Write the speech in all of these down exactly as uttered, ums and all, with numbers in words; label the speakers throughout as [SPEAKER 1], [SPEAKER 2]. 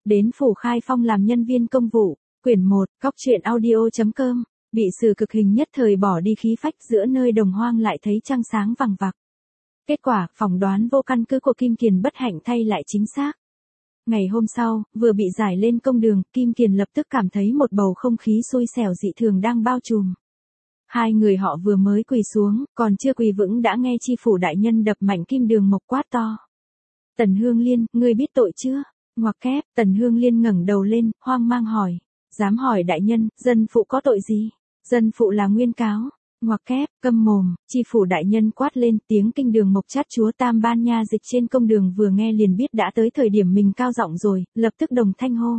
[SPEAKER 1] đến phủ Khai Phong làm nhân viên công vụ. Quyển một, Cóc truyện audio chấm com. Bị xử cực hình nhất thời bỏ đi khí phách, giữa nơi đồng hoang lại thấy trăng sáng vằng vặc. Kết quả, phỏng đoán vô căn cứ của Kim Kiền bất hạnh thay lại chính xác. Ngày hôm sau, vừa bị giải lên công đường, Kim Kiền lập tức cảm thấy một bầu không khí xui xẻo dị thường đang bao trùm. Hai người họ vừa mới quỳ xuống, còn chưa quỳ vững đã nghe chi phủ đại nhân đập mạnh kim đường mộc quát to. Tần Hương Liên, ngươi biết tội chưa? Ngoặc kép, Tần Hương Liên ngẩng đầu lên, hoang mang hỏi. Dám hỏi đại nhân, dân phụ có tội gì? Dân phụ là nguyên cáo. Ngoặc kép, câm mồm, chi phủ đại nhân quát lên, tiếng kinh đường mộc chát chúa tam ban nha dịch trên công đường vừa nghe liền biết đã tới thời điểm mình cao giọng rồi, lập tức đồng thanh hô.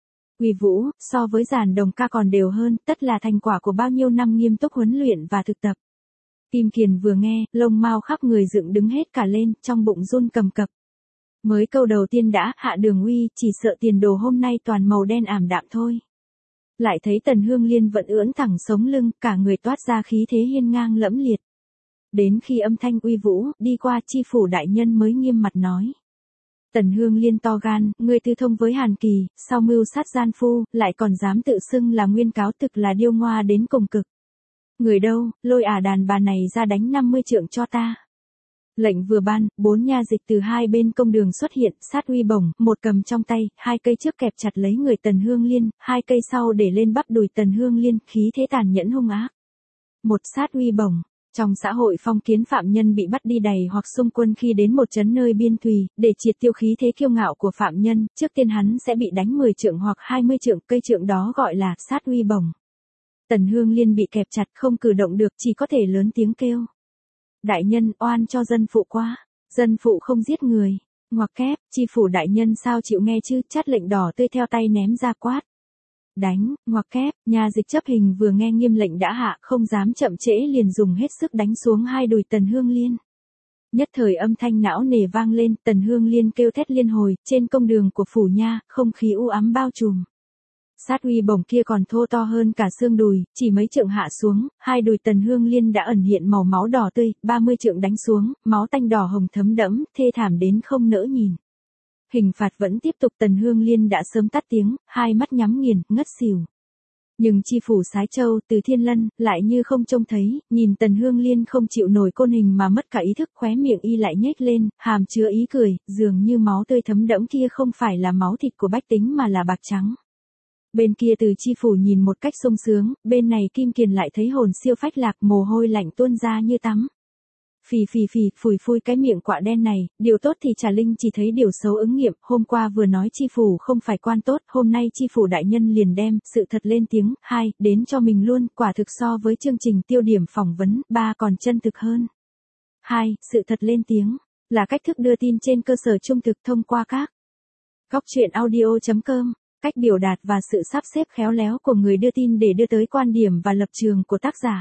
[SPEAKER 1] Uy vũ, so với giàn đồng ca còn đều hơn, tất là thành quả của bao nhiêu năm nghiêm túc huấn luyện và thực tập. Kim Kiền vừa nghe, lông mao khắp người dựng đứng hết cả lên, trong bụng run cầm cập. Mới câu đầu tiên đã, hạ đường uy, chỉ sợ tiền đồ hôm nay toàn màu đen ảm đạm thôi. Lại thấy Tần Hương Liên vẫn ưỡn thẳng sống lưng, cả người toát ra khí thế hiên ngang lẫm liệt. Đến khi âm thanh uy vũ, đi qua chi phủ đại nhân mới nghiêm mặt nói. Tần Hương Liên to gan, ngươi tư thông với Hàn Kỳ, sau mưu sát gian phu, lại còn dám tự xưng là nguyên cáo, thực là điêu ngoa đến cùng cực. Người đâu, lôi ả đàn bà này ra đánh năm mươi trượng cho ta. Lệnh vừa ban, bốn nha dịch từ hai bên công đường xuất hiện, sát uy bổng, một cầm trong tay, hai cây trước kẹp chặt lấy người Tần Hương Liên, hai cây sau để lên bắp đùi Tần Hương Liên, khí thế tàn nhẫn hung ác. Một sát uy bổng. Trong xã hội phong kiến phạm nhân bị bắt đi đày hoặc xung quân khi đến một trấn nơi biên thùy, để triệt tiêu khí thế kiêu ngạo của phạm nhân, trước tiên hắn sẽ bị đánh mười trượng hoặc hai mươi trượng, cây trượng đó gọi là sát uy bổng. Tần Hương Liên bị kẹp chặt không cử động được, chỉ có thể lớn tiếng kêu. Đại nhân, oan cho dân phụ quá, dân phụ không giết người. Ngoặc kép, chi phủ đại nhân sao chịu nghe chứ, chát lệnh đỏ tươi theo tay ném ra quát. Đánh, ngoặc kép, nhà dịch chấp hình vừa nghe nghiêm lệnh đã hạ, không dám chậm trễ liền dùng hết sức đánh xuống hai đùi Tần Hương Liên. Nhất thời âm thanh não nề vang lên, Tần Hương Liên kêu thét liên hồi, trên công đường của phủ nha, không khí u ám bao trùm. Sát uy bổng kia còn thô to hơn cả xương đùi, chỉ mấy trượng hạ xuống, hai đùi Tần Hương Liên đã ẩn hiện màu máu đỏ tươi, ba mươi trượng đánh xuống, máu tanh đỏ hồng thấm đẫm, thê thảm đến không nỡ nhìn. Hình phạt vẫn tiếp tục, Tần Hương Liên đã sớm tắt tiếng, hai mắt nhắm nghiền, ngất xỉu. Nhưng chi phủ Sái Châu, Từ Thiên Lân, lại như không trông thấy, nhìn Tần Hương Liên không chịu nổi côn hình mà mất cả ý thức, khóe miệng y lại nhếch lên, hàm chứa ý cười, dường như máu tươi thấm đẫm kia không phải là máu thịt của bách tính mà là bạc trắng. Bên kia Từ chi phủ nhìn một cách sung sướng, bên này Kim Kiền lại thấy hồn siêu phách lạc, mồ hôi lạnh tuôn ra như tắm. Phì phì phì, phủi phui cái miệng quạ đen này, điều tốt thì Trà Linh chỉ thấy điều xấu ứng nghiệm, hôm qua vừa nói chi phủ không phải quan tốt, hôm nay chi phủ đại nhân liền đem sự thật lên tiếng, hai, đến cho mình luôn, quả thực so với chương trình tiêu điểm phỏng vấn, ba còn chân thực hơn. Hai, sự thật lên tiếng, là cách thức đưa tin trên cơ sở trung thực thông qua các Cóc truyện audio chấm com, cách biểu đạt và sự sắp xếp khéo léo của người đưa tin để đưa tới quan điểm và lập trường của tác giả.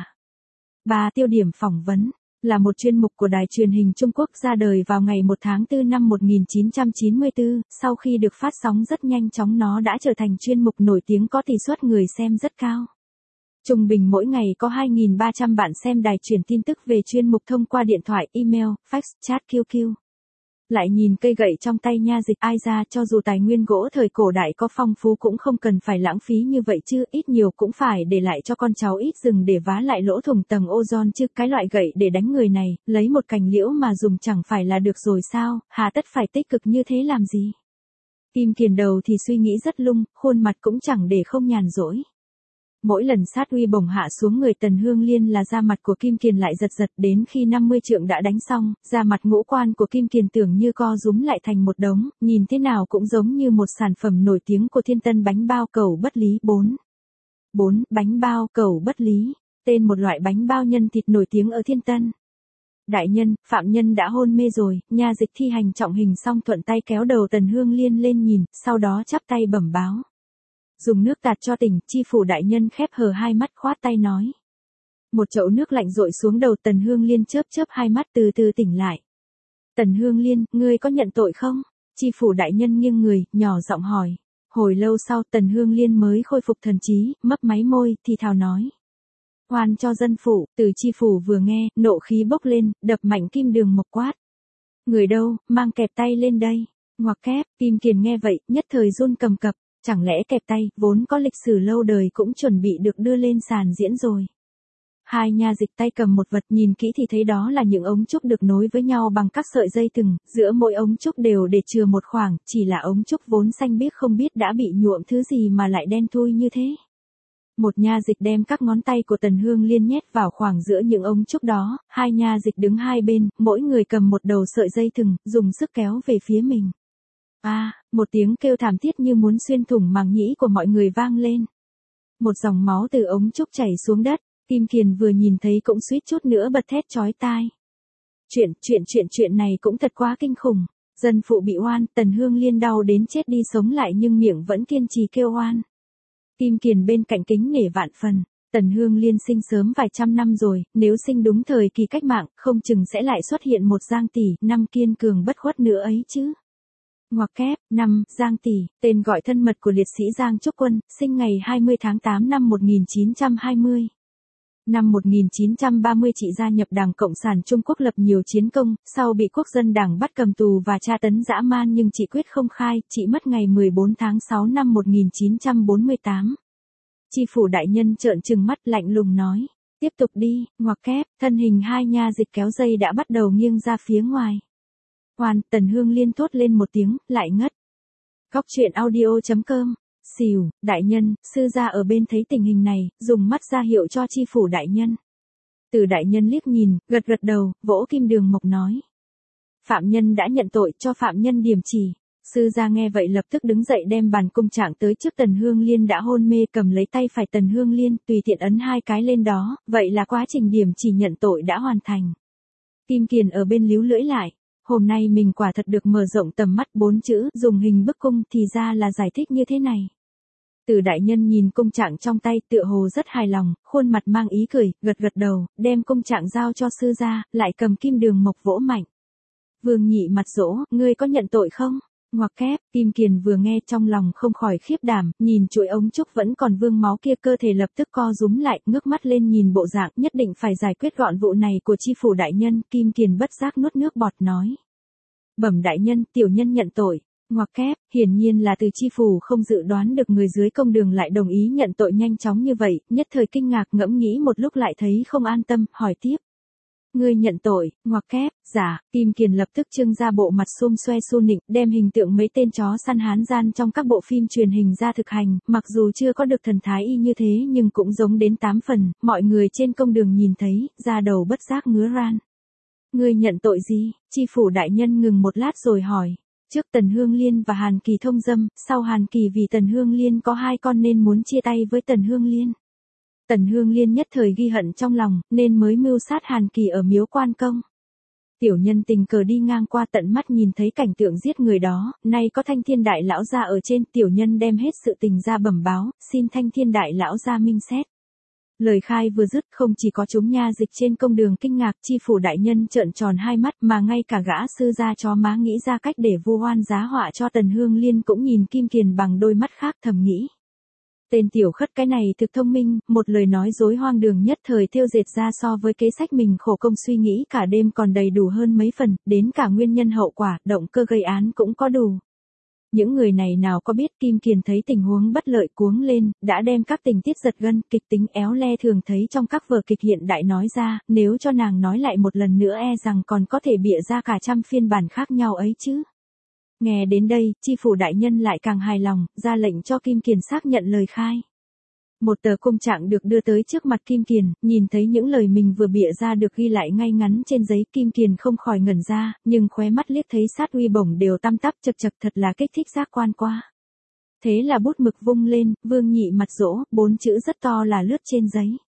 [SPEAKER 1] Ba, tiêu điểm phỏng vấn là một chuyên mục của đài truyền hình Trung Quốc ra đời vào ngày một tháng tư năm một nghìn chín trăm chín mươi tư, sau khi được phát sóng rất nhanh chóng nó đã trở thành chuyên mục nổi tiếng có tỷ suất người xem rất cao. Trung bình mỗi ngày có hai nghìn ba trăm bạn xem đài truyền tin tức về chuyên mục thông qua điện thoại, email, fax, chat quy quy. Lại nhìn cây gậy trong tay nha dịch, ai ra cho dù tài nguyên gỗ thời cổ đại có phong phú cũng không cần phải lãng phí như vậy chứ, ít nhiều cũng phải để lại cho con cháu ít rừng để vá lại lỗ thủng tầng ozone chứ, cái loại gậy để đánh người này, lấy một cành liễu mà dùng chẳng phải là được rồi sao, hà tất phải tích cực như thế làm gì. Kim Kiền đầu thì suy nghĩ rất lung, khuôn mặt cũng chẳng để không nhàn rỗi. Mỗi lần sát uy bổng hạ xuống người Tần Hương Liên là da mặt của Kim Kiền lại giật giật, đến khi năm mươi trượng đã đánh xong, da mặt ngũ quan của Kim Kiền tưởng như co rúm lại thành một đống, nhìn thế nào cũng giống như một sản phẩm nổi tiếng của Thiên Tân bánh bao cẩu bất lý. bốn. bốn. Bánh bao cẩu bất lý, tên một loại bánh bao nhân thịt nổi tiếng ở Thiên Tân. Đại nhân, phạm nhân đã hôn mê rồi, nha dịch thi hành trọng hình xong thuận tay kéo đầu Tần Hương Liên lên nhìn, sau đó chắp tay bẩm báo. Dùng nước tạt cho tỉnh, chi phủ đại nhân khép hờ hai mắt khoát tay nói. Một chậu nước lạnh rội xuống đầu Tần Hương Liên, chớp chớp hai mắt từ từ tỉnh lại. Tần Hương Liên, ngươi có nhận tội không? Chi phủ đại nhân nghiêng người, nhỏ giọng hỏi. Hồi lâu sau Tần Hương Liên mới khôi phục thần trí, mấp máy môi, thì thào nói. Oan cho dân phụ, Từ chi phủ vừa nghe, nộ khí bốc lên, đập mạnh kim đường mộc quát. Người đâu, mang kẹp tay lên đây. Ngoặc kép, Kim Kiền nghe vậy, nhất thời run cầm cập, chẳng lẽ kẹp tay, vốn có lịch sử lâu đời cũng chuẩn bị được đưa lên sàn diễn rồi. Hai nha dịch tay cầm một vật, nhìn kỹ thì thấy đó là những ống trúc được nối với nhau bằng các sợi dây thừng, giữa mỗi ống trúc đều để chừa một khoảng, chỉ là ống trúc vốn xanh biếc không biết đã bị nhuộm thứ gì mà lại đen thui như thế. Một nha dịch đem các ngón tay của Tần Hương Liên nhét vào khoảng giữa những ống trúc đó, hai nha dịch đứng hai bên, mỗi người cầm một đầu sợi dây thừng, dùng sức kéo về phía mình. A, à, một tiếng kêu thảm thiết như muốn xuyên thủng màng nhĩ của mọi người vang lên. Một dòng máu từ ống trúc chảy xuống đất, Kim Kiền vừa nhìn thấy cũng suýt chút nữa bật thét chói tai. Chuyện, chuyện, chuyện, chuyện này cũng thật quá kinh khủng. Dân phụ bị oan, Tần Hương Liên đau đến chết đi sống lại nhưng miệng vẫn kiên trì kêu oan. Kim Kiền bên cạnh kính nể vạn phần. Tần Hương Liên sinh sớm vài trăm năm rồi, nếu sinh đúng thời kỳ cách mạng, không chừng sẽ lại xuất hiện một Giang Tỷ, năm kiên cường bất khuất nữa ấy chứ. Ngoặc kép, năm, Giang Tỷ, tên gọi thân mật của liệt sĩ Giang Trúc Quân, sinh ngày hai mươi tháng tám năm một nghìn chín trăm hai mươi. Năm một nghìn chín trăm ba mươi chị gia nhập Đảng Cộng sản Trung Quốc lập nhiều chiến công, sau bị quốc dân đảng bắt cầm tù và tra tấn dã man nhưng chị quyết không khai, chị mất ngày mười bốn tháng sáu năm một nghìn chín trăm bốn mươi tám. Chi phủ đại nhân trợn trừng mắt lạnh lùng nói, tiếp tục đi, ngoặc kép, thân hình hai nha dịch kéo dây đã bắt đầu nghiêng ra phía ngoài. Hoàn, Tần Hương Liên thốt lên một tiếng, lại ngất. Góc truyện audio chấm com. Xìu, đại nhân, sư gia ở bên thấy tình hình này, dùng mắt ra hiệu cho chi phủ đại nhân. Từ đại nhân liếc nhìn, gật gật đầu, vỗ kim đường mộc nói. Phạm nhân đã nhận tội, cho phạm nhân điểm chỉ. Sư gia nghe vậy lập tức đứng dậy đem bàn cung trạng tới trước Tần Hương Liên đã hôn mê, cầm lấy tay phải Tần Hương Liên, tùy tiện ấn hai cái lên đó, vậy là quá trình điểm chỉ nhận tội đã hoàn thành. Kim Kiền ở bên líu lưỡi lại. Hôm nay mình quả thật được mở rộng tầm mắt, bốn chữ, dùng hình bức cung, thì ra là giải thích như thế này. Từ đại nhân nhìn cung trạng trong tay tựa hồ rất hài lòng, khuôn mặt mang ý cười, gật gật đầu, đem cung trạng giao cho sư gia, lại cầm kim đường mộc vỗ mạnh. Vương Nhị mặt dỗ, ngươi có nhận tội không? Ngoặc kép, Kim Kiền vừa nghe trong lòng không khỏi khiếp đảm, nhìn chuỗi ống trúc vẫn còn vương máu kia, cơ thể lập tức co rúm lại, ngước mắt lên nhìn bộ dạng nhất định phải giải quyết gọn vụ này của chi phủ đại nhân, Kim Kiền bất giác nuốt nước bọt nói. Bẩm đại nhân, tiểu nhân nhận tội. Ngoặc kép, hiển nhiên là từ chi phủ không dự đoán được người dưới công đường lại đồng ý nhận tội nhanh chóng như vậy, nhất thời kinh ngạc ngẫm nghĩ một lúc lại thấy không an tâm, hỏi tiếp. Ngươi nhận tội, ngoặc kép, giả, Kim Kiền lập tức trưng ra bộ mặt xum xoe su nịnh, đem hình tượng mấy tên chó săn hán gian trong các bộ phim truyền hình ra thực hành, mặc dù chưa có được thần thái y như thế nhưng cũng giống đến tám phần, mọi người trên công đường nhìn thấy, da đầu bất giác ngứa ran. Ngươi nhận tội gì? Chi phủ đại nhân ngừng một lát rồi hỏi. Trước Tần Hương Liên và Hàn Kỳ thông dâm, sau Hàn Kỳ vì Tần Hương Liên có hai con nên muốn chia tay với Tần Hương Liên. Tần Hương Liên nhất thời ghi hận trong lòng, nên mới mưu sát Hàn Kỳ ở miếu Quan Công. Tiểu nhân tình cờ đi ngang qua tận mắt nhìn thấy cảnh tượng giết người đó, nay có Thanh Thiên Đại Lão gia ở trên, tiểu nhân đem hết sự tình ra bẩm báo, xin Thanh Thiên Đại Lão gia minh xét. Lời khai vừa dứt, không chỉ có chúng nha dịch trên công đường kinh ngạc, chi phủ đại nhân trợn tròn hai mắt, mà ngay cả gã sư gia chó má nghĩ ra cách để vu oan giá họa cho Tần Hương Liên cũng nhìn Kim Kiền bằng đôi mắt khác, thầm nghĩ. Tên tiểu khất cái này thực thông minh, một lời nói dối hoang đường nhất thời thêu dệt ra so với kế sách mình khổ công suy nghĩ cả đêm còn đầy đủ hơn mấy phần, đến cả nguyên nhân hậu quả, động cơ gây án cũng có đủ. Những người này nào có biết Kim Kiền thấy tình huống bất lợi cuống lên, đã đem các tình tiết giật gân, kịch tính éo le thường thấy trong các vở kịch hiện đại nói ra, nếu cho nàng nói lại một lần nữa e rằng còn có thể bịa ra cả trăm phiên bản khác nhau ấy chứ. Nghe đến đây, chi phủ đại nhân lại càng hài lòng, ra lệnh cho Kim Kiền xác nhận lời khai. Một tờ cung trạng được đưa tới trước mặt Kim Kiền, nhìn thấy những lời mình vừa bịa ra được ghi lại ngay ngắn trên giấy, Kim Kiền không khỏi ngẩn ra, nhưng khóe mắt liếc thấy sát uy bổng đều tăm tắp chật chật, thật là kích thích giác quan quá. Thế là bút mực vung lên, Vương Nhị mặt dỗ, bốn chữ rất to là lướt trên giấy.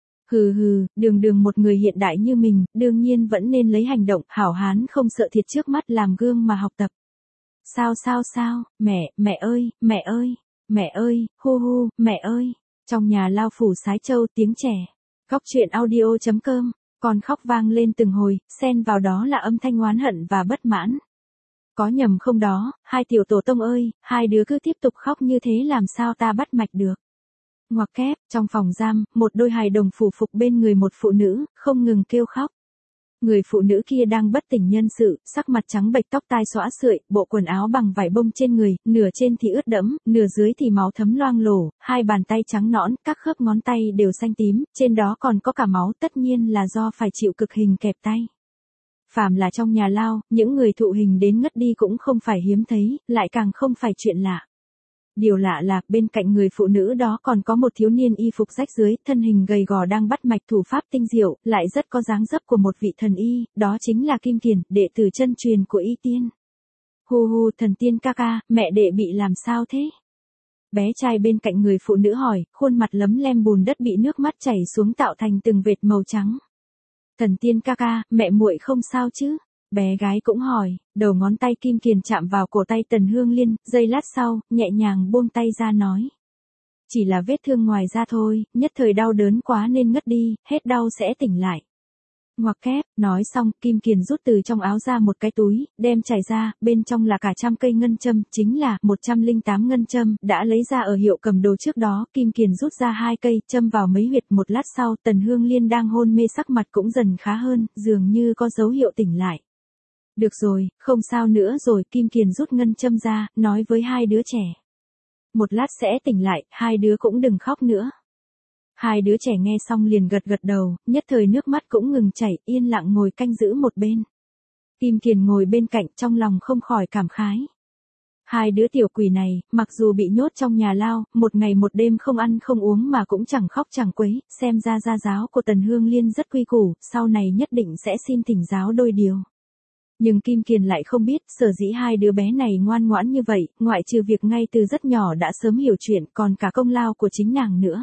[SPEAKER 1] Hừ hừ, đường đường một người hiện đại như mình, đương nhiên vẫn nên lấy hành động hảo hán không sợ thiệt trước mắt làm gương mà học tập. Sao sao sao, mẹ, mẹ ơi, mẹ ơi, mẹ ơi, hu hu, mẹ ơi. Trong nhà lao phủ sái châu tiếng trẻ. Góc truyện audio chấm com, còn khóc vang lên từng hồi, xen vào đó là âm thanh oán hận và bất mãn. Có nhầm không đó, hai tiểu tổ tông ơi, hai đứa cứ tiếp tục khóc như thế làm sao ta bắt mạch được. Ngoặc kép, trong phòng giam, một đôi hài đồng phủ phục bên người một phụ nữ, không ngừng kêu khóc. Người phụ nữ kia đang bất tỉnh nhân sự, sắc mặt trắng bệch, tóc tai xõa xượi, bộ quần áo bằng vải bông trên người, nửa trên thì ướt đẫm, nửa dưới thì máu thấm loang lổ, hai bàn tay trắng nõn, các khớp ngón tay đều xanh tím, trên đó còn có cả máu, tất nhiên là do phải chịu cực hình kẹp tay. Phàm là trong nhà lao, những người thụ hình đến ngất đi cũng không phải hiếm thấy, lại càng không phải chuyện lạ. Điều lạ là, bên cạnh người phụ nữ đó còn có một thiếu niên y phục rách rưới, thân hình gầy gò đang bắt mạch thủ pháp tinh diệu, lại rất có dáng dấp của một vị thần y, đó chính là Kim Kiền, đệ tử chân truyền của y tiên. Hu hu, thần tiên ca ca, mẹ đệ bị làm sao thế? Bé trai bên cạnh người phụ nữ hỏi, khuôn mặt lấm lem bùn đất bị nước mắt chảy xuống tạo thành từng vệt màu trắng. Thần tiên ca ca, mẹ muội không sao chứ? Bé gái cũng hỏi, đầu ngón tay Kim Kiền chạm vào cổ tay Tần Hương Liên, giây lát sau, nhẹ nhàng buông tay ra nói. Chỉ là vết thương ngoài da thôi, nhất thời đau đớn quá nên ngất đi, hết đau sẽ tỉnh lại. Ngoặc kép, nói xong, Kim Kiền rút từ trong áo ra một cái túi, đem trải ra, bên trong là cả trăm cây ngân châm, chính là một trăm lẻ tám ngân châm, đã lấy ra ở hiệu cầm đồ trước đó, Kim Kiền rút ra hai cây, châm vào mấy huyệt, một lát sau, Tần Hương Liên đang hôn mê sắc mặt cũng dần khá hơn, dường như có dấu hiệu tỉnh lại. Được rồi, không sao nữa rồi, Kim Kiền rút ngân châm ra, nói với hai đứa trẻ. Một lát sẽ tỉnh lại, hai đứa cũng đừng khóc nữa. Hai đứa trẻ nghe xong liền gật gật đầu, nhất thời nước mắt cũng ngừng chảy, yên lặng ngồi canh giữ một bên. Kim Kiền ngồi bên cạnh trong lòng không khỏi cảm khái. Hai đứa tiểu quỷ này, mặc dù bị nhốt trong nhà lao, một ngày một đêm không ăn không uống mà cũng chẳng khóc chẳng quấy, xem ra gia giáo của Tần Hương Liên rất quy củ, sau này nhất định sẽ xin thỉnh giáo đôi điều. Nhưng Kim Kiền lại không biết, sở dĩ hai đứa bé này ngoan ngoãn như vậy, ngoại trừ việc ngay từ rất nhỏ đã sớm hiểu chuyện, còn cả công lao của chính nàng nữa.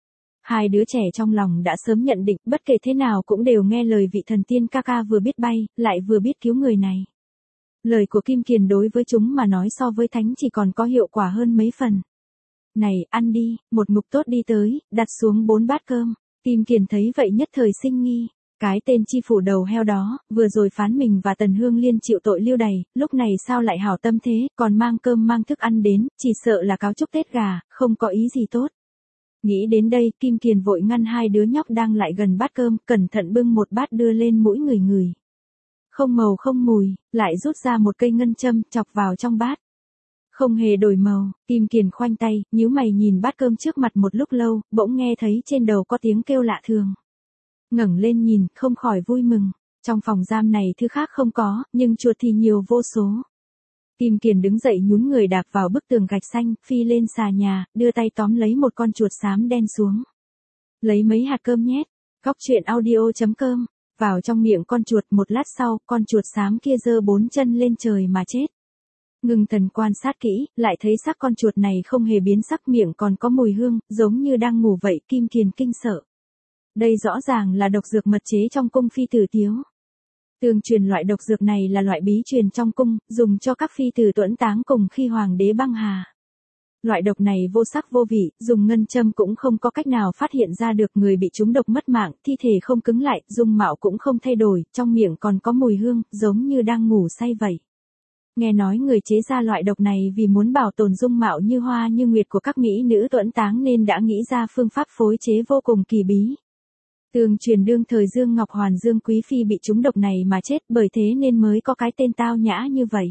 [SPEAKER 1] Hai đứa trẻ trong lòng đã sớm nhận định, bất kể thế nào cũng đều nghe lời vị thần tiên ca ca vừa biết bay, lại vừa biết cứu người này. Lời của Kim Kiền đối với chúng mà nói so với thánh chỉ còn có hiệu quả hơn mấy phần. Này, ăn đi, một ngục tốt đi tới, đặt xuống bốn bát cơm. Kim Kiền thấy vậy nhất thời sinh nghi. Cái tên chi phủ đầu heo đó, vừa rồi phán mình và Tần Hương Liên chịu tội lưu đày, lúc này sao lại hảo tâm thế, còn mang cơm mang thức ăn đến, chỉ sợ là cáo chúc Tết gà, không có ý gì tốt. Nghĩ đến đây, Kim Kiền vội ngăn hai đứa nhóc đang lại gần bát cơm, cẩn thận bưng một bát đưa lên mũi người người. Không màu không mùi, lại rút ra một cây ngân châm, chọc vào trong bát. Không hề đổi màu, Kim Kiền khoanh tay, nhíu mày nhìn bát cơm trước mặt một lúc lâu, bỗng nghe thấy trên đầu có tiếng kêu lạ thường. Ngẩng lên nhìn, không khỏi vui mừng. Trong phòng giam này thứ khác không có, nhưng chuột thì nhiều vô số. Kim Kiền đứng dậy nhún người đạp vào bức tường gạch xanh, phi lên xà nhà, đưa tay tóm lấy một con chuột xám đen xuống. Lấy mấy hạt cơm nhét. Góc truyện audio chấm com. Vào trong miệng con chuột, một lát sau, con chuột xám kia giơ bốn chân lên trời mà chết. Ngưng thần quan sát kỹ, lại thấy xác con chuột này không hề biến sắc, miệng còn có mùi hương, giống như đang ngủ vậy. Kim Kiền kinh sợ. Đây rõ ràng là độc dược mật chế trong cung phi tử tiếu. Tương truyền loại độc dược này là loại bí truyền trong cung, dùng cho các phi tử tuẫn táng cùng khi hoàng đế băng hà. Loại độc này vô sắc vô vị, dùng ngân châm cũng không có cách nào phát hiện ra được, người bị trúng độc mất mạng, thi thể không cứng lại, dung mạo cũng không thay đổi, trong miệng còn có mùi hương, giống như đang ngủ say vậy. Nghe nói người chế ra loại độc này vì muốn bảo tồn dung mạo như hoa như nguyệt của các mỹ nữ tuẫn táng nên đã nghĩ ra phương pháp phối chế vô cùng kỳ bí. Tương truyền đương thời Dương Ngọc Hoàn Dương Quý Phi bị trúng độc này mà chết, bởi thế nên mới có cái tên tao nhã như vậy.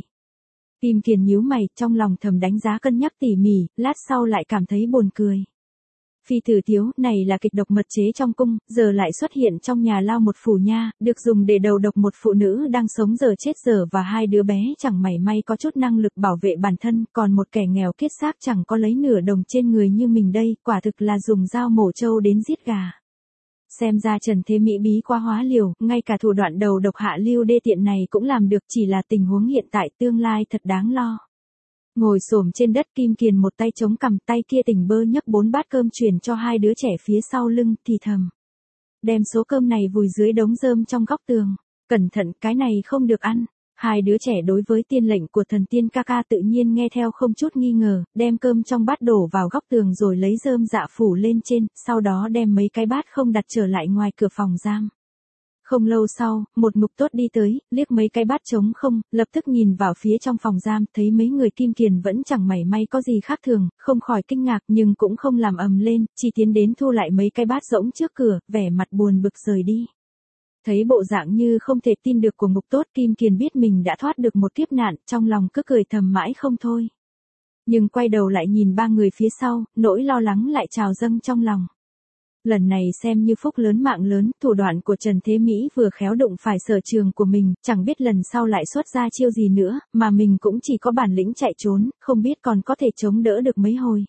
[SPEAKER 1] Kim Kiền nhíu mày, trong lòng thầm đánh giá cân nhắc tỉ mỉ, lát sau lại cảm thấy buồn cười. Phi tử tiếu, này là kịch độc mật chế trong cung, giờ lại xuất hiện trong nhà lao một phủ nha, được dùng để đầu độc một phụ nữ đang sống giờ chết giờ và hai đứa bé chẳng mảy may có chút năng lực bảo vệ bản thân, còn một kẻ nghèo kiết xác chẳng có lấy nửa đồng trên người như mình đây, quả thực là dùng dao mổ trâu đến giết gà. Xem ra Trần Thế Mỹ bí quá hóa liều, ngay cả thủ đoạn đầu độc hạ lưu đê tiện này cũng làm được, chỉ là tình huống hiện tại tương lai thật đáng lo. Ngồi xổm trên đất, Kim Kiền một tay chống cằm, tay kia tỉnh bơ nhấc bốn bát cơm truyền cho hai đứa trẻ phía sau lưng, thì thầm. Đem số cơm này vùi dưới đống rơm trong góc tường. Cẩn thận, cái này không được ăn. Hai đứa trẻ đối với tiên lệnh của thần tiên ca ca tự nhiên nghe theo không chút nghi ngờ, đem cơm trong bát đổ vào góc tường rồi lấy rơm dạ phủ lên trên, sau đó đem mấy cái bát không đặt trở lại ngoài cửa phòng giam. Không lâu sau, một ngục tốt đi tới, liếc mấy cái bát trống không, lập tức nhìn vào phía trong phòng giam, thấy mấy người Kim Kiền vẫn chẳng mảy may có gì khác thường, không khỏi kinh ngạc nhưng cũng không làm ầm lên, chỉ tiến đến thu lại mấy cái bát rỗng trước cửa, vẻ mặt buồn bực rời đi. Thấy bộ dạng như không thể tin được của Ngục Tốt, Kim Kiền biết mình đã thoát được một kiếp nạn, trong lòng cứ cười thầm mãi không thôi. Nhưng quay đầu lại nhìn ba người phía sau, nỗi lo lắng lại trào dâng trong lòng. Lần này xem như phúc lớn mạng lớn, thủ đoạn của Trần Thế Mỹ vừa khéo đụng phải sở trường của mình, chẳng biết lần sau lại xuất ra chiêu gì nữa, mà mình cũng chỉ có bản lĩnh chạy trốn, không biết còn có thể chống đỡ được mấy hồi.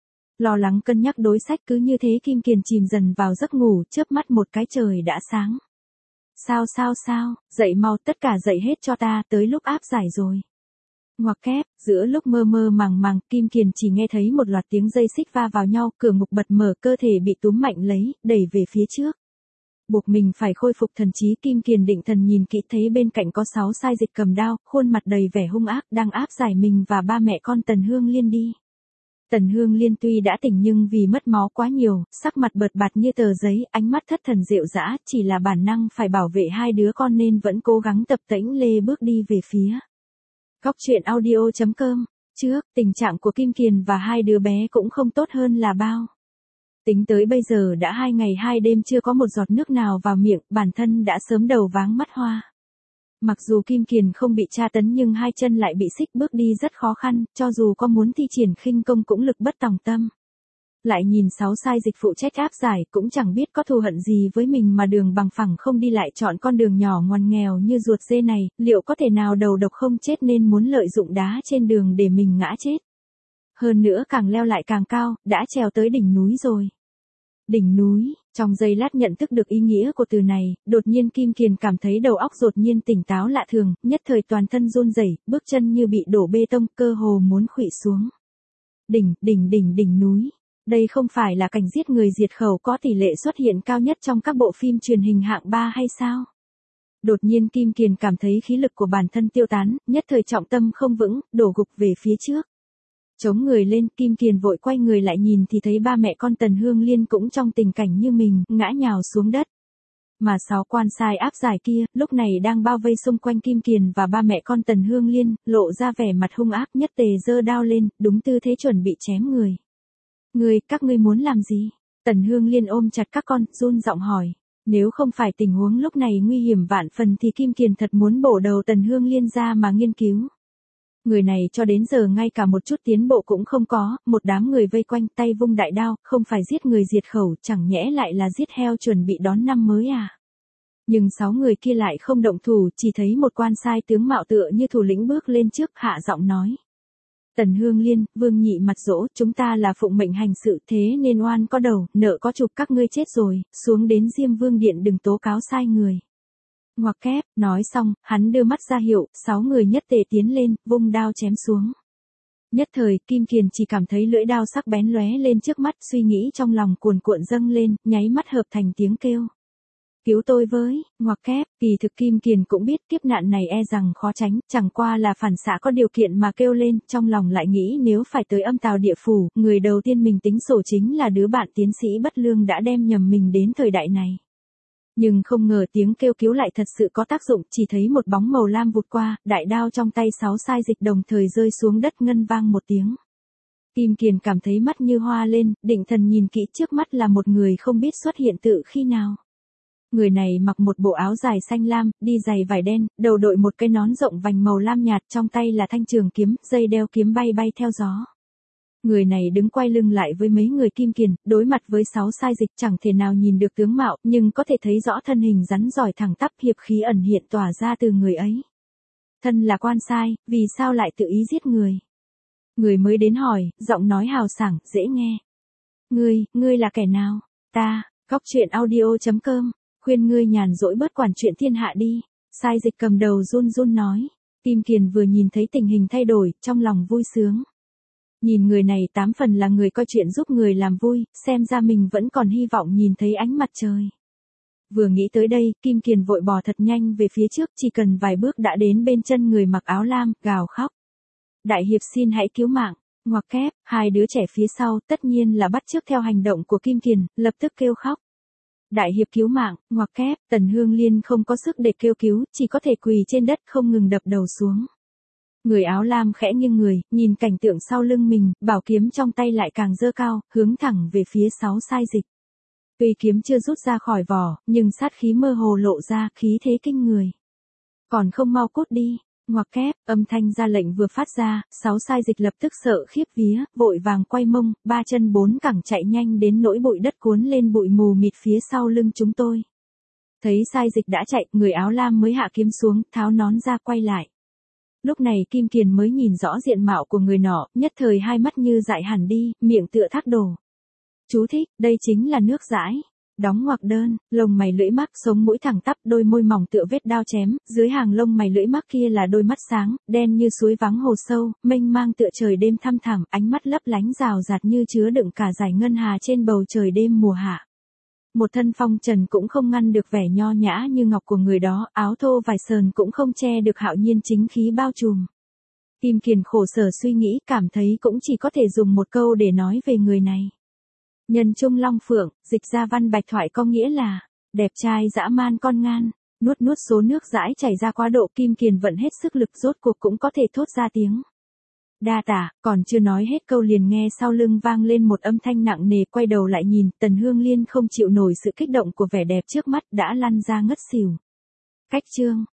[SPEAKER 1] Lo lắng cân nhắc đối sách cứ như thế Kim Kiền chìm dần vào giấc ngủ, chớp mắt một cái trời đã sáng. Sao sao sao, dậy mau, tất cả dậy hết cho ta, tới lúc áp giải rồi. Ngoặc kép, giữa lúc mơ mơ màng màng, Kim Kiền chỉ nghe thấy một loạt tiếng dây xích va vào nhau, cửa ngục bật mở, cơ thể bị túm mạnh lấy, đẩy về phía trước. Buộc mình phải khôi phục thần trí, Kim Kiền định thần nhìn kỹ thấy bên cạnh có sáu sai dịch cầm đao, khuôn mặt đầy vẻ hung ác, đang áp giải mình và ba mẹ con Tần Hương Liên đi. Tần Hương Liên tuy đã tỉnh nhưng vì mất máu quá nhiều, sắc mặt bợt bạt như tờ giấy, ánh mắt thất thần rệu rã, chỉ là bản năng phải bảo vệ hai đứa con nên vẫn cố gắng tập tễnh lê bước đi về phía. Góc truyện audio chấm com. Trước, tình trạng của Kim Kiền và hai đứa bé cũng không tốt hơn là bao. Tính tới bây giờ đã hai ngày hai đêm chưa có một giọt nước nào vào miệng, bản thân đã sớm đầu váng mắt hoa. Mặc dù Kim Kiền không bị tra tấn nhưng hai chân lại bị xích, bước đi rất khó khăn, cho dù có muốn thi triển khinh công cũng lực bất tòng tâm. Lại nhìn sáu sai dịch phụ trách áp giải, cũng chẳng biết có thù hận gì với mình mà đường bằng phẳng không đi lại chọn con đường nhỏ ngoằn nghèo như ruột dê này, liệu có thể nào đầu độc không chết nên muốn lợi dụng đá trên đường để mình ngã chết. Hơn nữa càng leo lại càng cao, đã trèo tới đỉnh núi rồi. Đỉnh núi, trong giây lát nhận thức được ý nghĩa của từ này, đột nhiên Kim Kiền cảm thấy đầu óc đột nhiên tỉnh táo lạ thường, nhất thời toàn thân run rẩy, bước chân như bị đổ bê tông, cơ hồ muốn khuỵu xuống. Đỉnh, đỉnh đỉnh đỉnh núi. Đây không phải là cảnh giết người diệt khẩu có tỷ lệ xuất hiện cao nhất trong các bộ phim truyền hình hạng ba hay sao? Đột nhiên Kim Kiền cảm thấy khí lực của bản thân tiêu tán, nhất thời trọng tâm không vững, đổ gục về phía trước. Chống người lên, Kim Kiền vội quay người lại nhìn thì thấy ba mẹ con Tần Hương Liên cũng trong tình cảnh như mình, ngã nhào xuống đất. Mà sáu quan sai áp giải kia, lúc này đang bao vây xung quanh Kim Kiền và ba mẹ con Tần Hương Liên, lộ ra vẻ mặt hung ác, nhất tề giơ đao lên, đúng tư thế chuẩn bị chém người. Ngươi, các ngươi muốn làm gì? Tần Hương Liên ôm chặt các con, run giọng hỏi. Nếu không phải tình huống lúc này nguy hiểm vạn phần thì Kim Kiền thật muốn bổ đầu Tần Hương Liên ra mà nghiên cứu. Người này cho đến giờ ngay cả một chút tiến bộ cũng không có, một đám người vây quanh tay vung đại đao, không phải giết người diệt khẩu, chẳng nhẽ lại là giết heo chuẩn bị đón năm mới à? Nhưng sáu người kia lại không động thủ, chỉ thấy một quan sai tướng mạo tựa như thủ lĩnh bước lên trước, hạ giọng nói. Tần Hương Liên, Vương Nhị mặt dỗ, chúng ta là phụng mệnh hành sự, thế nên oan có đầu, nợ có trục, các ngươi chết rồi, xuống đến Diêm Vương điện đừng tố cáo sai người. Ngoặc kép, nói xong, hắn đưa mắt ra hiệu, sáu người nhất tề tiến lên, vung đao chém xuống. Nhất thời, Kim Kiền chỉ cảm thấy lưỡi đao sắc bén lóe lên trước mắt, suy nghĩ trong lòng cuồn cuộn dâng lên, nháy mắt hợp thành tiếng kêu. Cứu tôi với, ngoặc kép, kỳ thực Kim Kiền cũng biết kiếp nạn này e rằng khó tránh, chẳng qua là phản xạ có điều kiện mà kêu lên, trong lòng lại nghĩ nếu phải tới âm tào địa phủ, người đầu tiên mình tính sổ chính là đứa bạn tiến sĩ bất lương đã đem nhầm mình đến thời đại này. Nhưng không ngờ tiếng kêu cứu lại thật sự có tác dụng, chỉ thấy một bóng màu lam vụt qua, đại đao trong tay sáu sai dịch đồng thời rơi xuống đất ngân vang một tiếng. Kim Kiền cảm thấy mắt như hoa lên, định thần nhìn kỹ trước mắt là một người không biết xuất hiện tự khi nào. Người này mặc một bộ áo dài xanh lam, đi giày vải đen, đầu đội một cái nón rộng vành màu lam nhạt, trong tay là thanh trường kiếm, dây đeo kiếm bay bay theo gió. Người này đứng quay lưng lại với mấy người Kim Kiền, đối mặt với sáu sai dịch chẳng thể nào nhìn được tướng mạo, nhưng có thể thấy rõ thân hình rắn giỏi thẳng tắp, hiệp khí ẩn hiện tỏa ra từ người ấy. Thân là quan sai, vì sao lại tự ý giết người? Người mới đến hỏi, giọng nói hào sảng, dễ nghe. Ngươi, ngươi là kẻ nào? Ta, góc truyện audio chấm com, khuyên ngươi nhàn rỗi bớt quản chuyện thiên hạ đi. Sai dịch cầm đầu run run nói. Kim Kiền vừa nhìn thấy tình hình thay đổi, trong lòng vui sướng. Nhìn người này tám phần là người coi chuyện giúp người làm vui, xem ra mình vẫn còn hy vọng nhìn thấy ánh mặt trời. Vừa nghĩ tới đây, Kim Kiền vội bò thật nhanh về phía trước, chỉ cần vài bước đã đến bên chân người mặc áo lam, gào khóc. Đại hiệp xin hãy cứu mạng, ngoặc kép, hai đứa trẻ phía sau, tất nhiên là bắt chước theo hành động của Kim Kiền, lập tức kêu khóc. Đại hiệp cứu mạng, ngoặc kép, Tần Hương Liên không có sức để kêu cứu, chỉ có thể quỳ trên đất không ngừng đập đầu xuống. Người áo lam khẽ nghiêng người, nhìn cảnh tượng sau lưng mình, bảo kiếm trong tay lại càng giơ cao, hướng thẳng về phía sáu sai dịch. Tuy kiếm chưa rút ra khỏi vỏ, nhưng sát khí mơ hồ lộ ra, khí thế kinh người. Còn không mau cút đi. Ngoặc kép, âm thanh ra lệnh vừa phát ra, sáu sai dịch lập tức sợ khiếp vía, vội vàng quay mông, ba chân bốn cẳng chạy nhanh đến nỗi bụi đất cuốn lên bụi mù mịt phía sau lưng chúng tôi. Thấy sai dịch đã chạy, người áo lam mới hạ kiếm xuống, tháo nón ra quay lại. Lúc này Kim Kiền mới nhìn rõ diện mạo của người nọ, nhất thời hai mắt như dại hẳn đi, miệng tựa thác đổ. Chú thích, đây chính là nước dãi. Đóng ngoặc đơn, lông mày lưỡi mắt, sống mũi thẳng tắp, đôi môi mỏng tựa vết đao chém, dưới hàng lông mày lưỡi mắt kia là đôi mắt sáng, đen như suối vắng hồ sâu, mênh mang tựa trời đêm thăm thẳm, ánh mắt lấp lánh rào rạt như chứa đựng cả dải ngân hà trên bầu trời đêm mùa hạ. Một thân phong trần cũng không ngăn được vẻ nho nhã như ngọc của người đó, áo thô vải sờn cũng không che được hạo nhiên chính khí bao trùm. Kim Kiền khổ sở suy nghĩ, cảm thấy cũng chỉ có thể dùng một câu để nói về người này. Nhân trung long phượng, dịch ra văn bạch thoại có nghĩa là, đẹp trai dã man con ngan, nuốt nuốt số nước dãi chảy ra quá độ. Kim Kiền vận hết sức lực rốt cuộc cũng có thể thốt ra tiếng. Đa tả, còn chưa nói hết câu liền nghe sau lưng vang lên một âm thanh nặng nề, quay đầu lại nhìn, Tần Hương Liên không chịu nổi sự kích động của vẻ đẹp trước mắt đã lăn ra ngất xỉu. Cách chương.